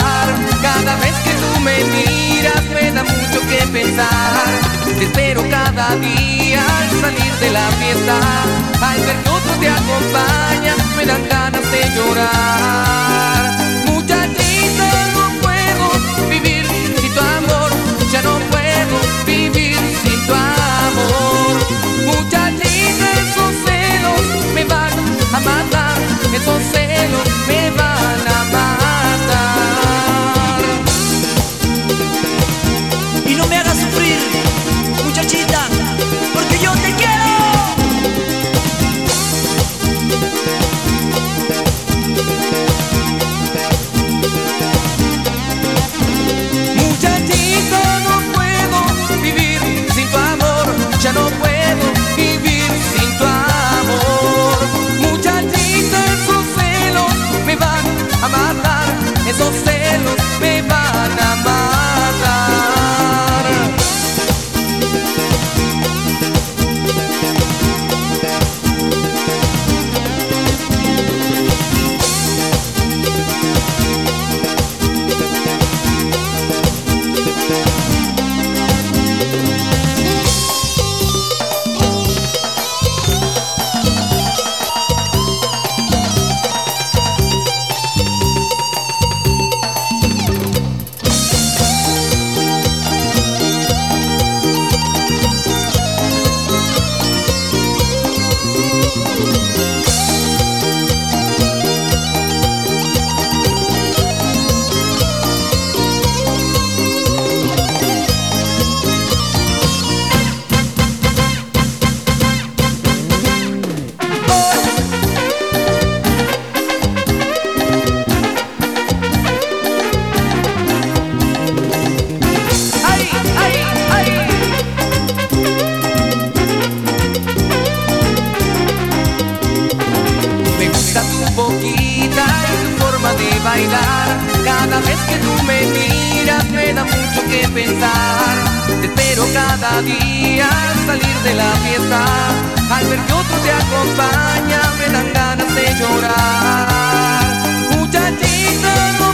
llorar. Cada vez que tú me miras me da mucho que pensar. Te espero cada día al salir de la fiesta. Al ver que otro te acompaña me dan ganas de llorar. Muchachita, no puedo vivir sin tu amor. Ya no puedo vivir sin tu amor. Muchachita, esos celos me van a matar. Esos celos me van a matar. Y no me hagas sufrir, muchachita, porque yo te quiero. Muchachita, no puedo vivir sin tu amor. Ya no puedo vivir sin tu amor. Muchachita, esos celos me van a matar. Esos celos me van a matar. Boquita y tu forma de bailar. Cada vez que tú me miras me da mucho que pensar. Te espero cada día al salir de la fiesta. Al ver que otro te acompaña me dan ganas de llorar. Muchachita, no